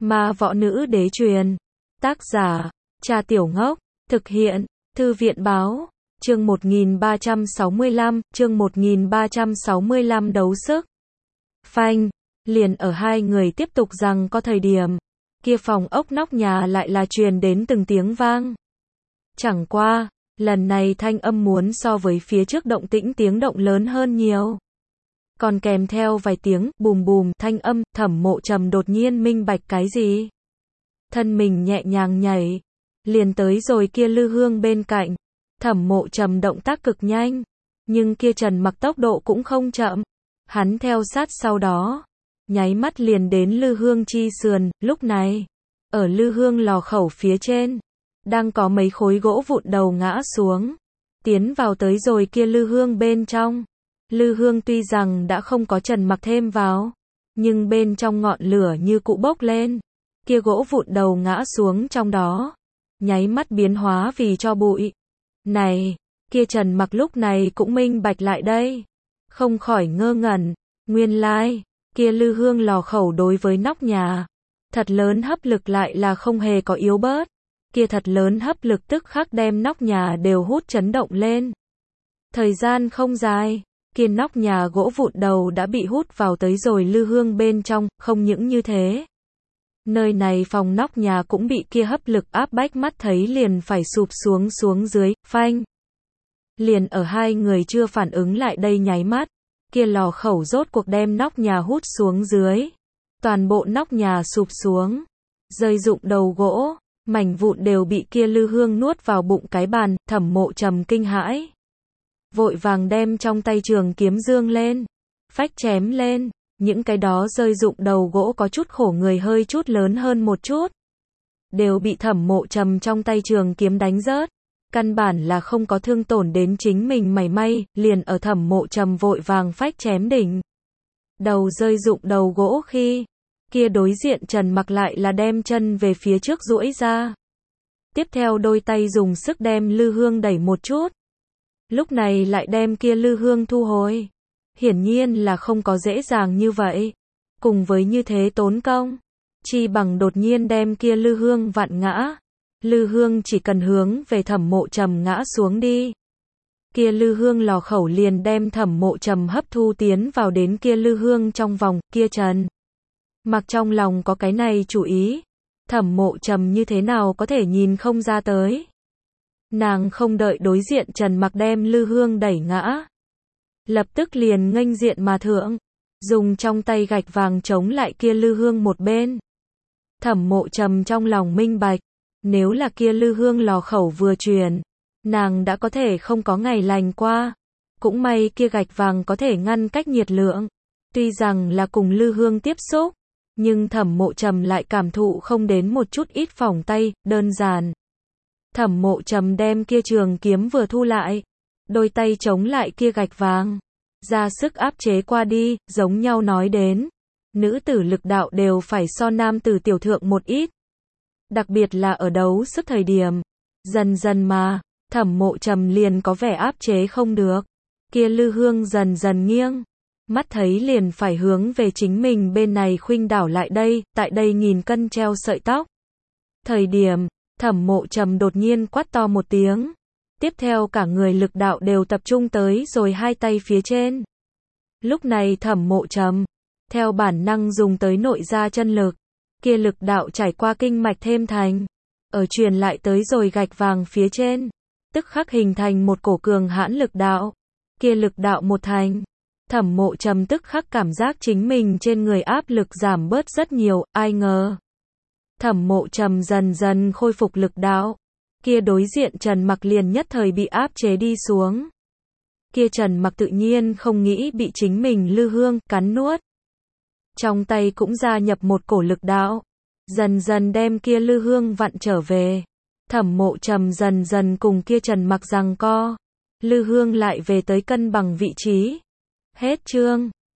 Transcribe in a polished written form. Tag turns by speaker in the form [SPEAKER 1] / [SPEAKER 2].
[SPEAKER 1] Ma võ nữ đế truyền. Tác giả, Trà Tiểu Ngốc. Thực hiện, Thư viện báo. Chương 1365, đấu sức. Phanh, liền ở hai người tiếp tục rằng có thời điểm, kia phòng ốc nóc nhà lại là truyền đến từng tiếng vang. Chẳng qua, lần này thanh âm muốn so với phía trước động tĩnh tiếng động lớn hơn nhiều. Còn kèm theo vài tiếng bùm bùm thanh âm, Thẩm Mộ Trầm đột nhiên minh bạch cái gì. Thân mình nhẹ nhàng nhảy, liền tới rồi kia Lư Hương bên cạnh. Thẩm Mộ Trầm động tác cực nhanh, nhưng kia Trần Mặc tốc độ cũng không chậm. Hắn theo sát sau đó, nháy mắt liền đến Lư Hương chi sườn. Lúc này, ở Lư Hương lò khẩu phía trên, đang có mấy khối gỗ vụn đầu ngã xuống, tiến vào tới rồi kia Lư Hương bên trong. Lư Hương tuy rằng đã không có Trần Mặc thêm vào, nhưng bên trong ngọn lửa như cụ bốc lên, kia gỗ vụn đầu ngã xuống trong đó, nháy mắt biến hóa vì tro bụi. Này, kia Trần Mặc lúc này cũng minh bạch lại đây, không khỏi ngơ ngẩn, nguyên lai, kia Lư Hương lò khẩu đối với nóc nhà, thật lớn hấp lực lại là không hề có yếu bớt, kia thật lớn hấp lực tức khắc đem nóc nhà đều hút chấn động lên. Thời gian không dài, kia nóc nhà gỗ vụn đầu đã bị hút vào tới rồi Lư Hương bên trong. Không những như thế, nơi này phòng nóc nhà cũng bị kia hấp lực áp bách, mắt thấy liền phải sụp xuống dưới. Phanh, liền ở hai người chưa phản ứng lại đây nháy mắt, kia lò khẩu rốt cuộc đem nóc nhà hút xuống dưới, toàn bộ nóc nhà sụp xuống, rơi rụng đầu gỗ, mảnh vụn đều bị kia Lư Hương nuốt vào bụng cái bàn. Thẩm Mộ Trầm kinh hãi, vội vàng đem trong tay trường kiếm dương lên, phách chém lên. Những cái đó rơi rụng đầu gỗ có chút khổ người hơi chút lớn hơn một chút, đều bị Thẩm Mộ Trầm trong tay trường kiếm đánh rớt, căn bản là không có thương tổn đến chính mình mảy may. Liền ở Thẩm Mộ Trầm vội vàng phách chém đỉnh đầu rơi rụng đầu gỗ khi, kia đối diện Trần Mặc lại là đem chân về phía trước duỗi ra, tiếp theo đôi tay dùng sức đem Lư Hương đẩy một chút, lúc này lại đem kia Lư Hương thu hồi. Hiển nhiên là không có dễ dàng như vậy, cùng với như thế tốn công, chi bằng đột nhiên đem kia Lư Hương vặn ngã. Lư Hương chỉ cần hướng về Thẩm Mộ Trầm ngã xuống đi, kia Lư Hương lò khẩu liền đem Thẩm Mộ Trầm hấp thu tiến vào đến kia Lư Hương trong vòng. Kia Trần Mặc trong lòng có cái này chủ ý, Thẩm Mộ Trầm như thế nào có thể nhìn không ra tới. Nàng không đợi đối diện Trần Mặc đem Lư Hương đẩy ngã, lập tức liền nghênh diện mà thượng, dùng trong tay gạch vàng chống lại kia Lư Hương một bên. Thẩm Mộ Trầm trong lòng minh bạch, nếu là kia Lư Hương lò khẩu vừa truyền, nàng đã có thể không có ngày lành qua. Cũng may kia gạch vàng có thể ngăn cách nhiệt lượng, tuy rằng là cùng Lư Hương tiếp xúc, nhưng Thẩm Mộ Trầm lại cảm thụ không đến một chút ít phỏng tay. Đơn giản, Thẩm Mộ Trầm đem kia trường kiếm vừa thu lại, đôi tay chống lại kia gạch vàng, ra sức áp chế qua đi. Giống nhau nói đến, nữ tử lực đạo đều phải so nam tử tiểu thượng một ít, đặc biệt là ở đấu sức thời điểm. Dần dần mà, Thẩm Mộ Trầm liền có vẻ áp chế không được, kia Lư Hương dần dần nghiêng, mắt thấy liền phải hướng về chính mình bên này khuynh đảo lại đây. Tại đây nghìn cân treo sợi tóc thời điểm, Thẩm Mộ Trầm đột nhiên quát to một tiếng, tiếp theo cả người lực đạo đều tập trung tới rồi hai tay phía trên. Lúc này Thẩm Mộ Trầm theo bản năng dùng tới nội gia chân lực, kia lực đạo trải qua kinh mạch thêm thành, ở truyền lại tới rồi gạch vàng phía trên, tức khắc hình thành một cổ cường hãn lực đạo. Kia lực đạo một thành, Thẩm Mộ Trầm tức khắc cảm giác chính mình trên người áp lực giảm bớt rất nhiều. Ai ngờ, Thẩm Mộ Trầm dần dần khôi phục lực đạo, kia đối diện Trần Mặc liền nhất thời bị áp chế đi xuống. Kia Trần Mặc tự nhiên không nghĩ bị chính mình Lư Hương cắn nuốt, trong tay cũng gia nhập một cổ lực đạo, dần dần đem kia Lư Hương vặn trở về. Thẩm Mộ Trầm dần dần cùng kia Trần Mặc giằng co, Lư Hương lại về tới cân bằng vị trí. Hết chương.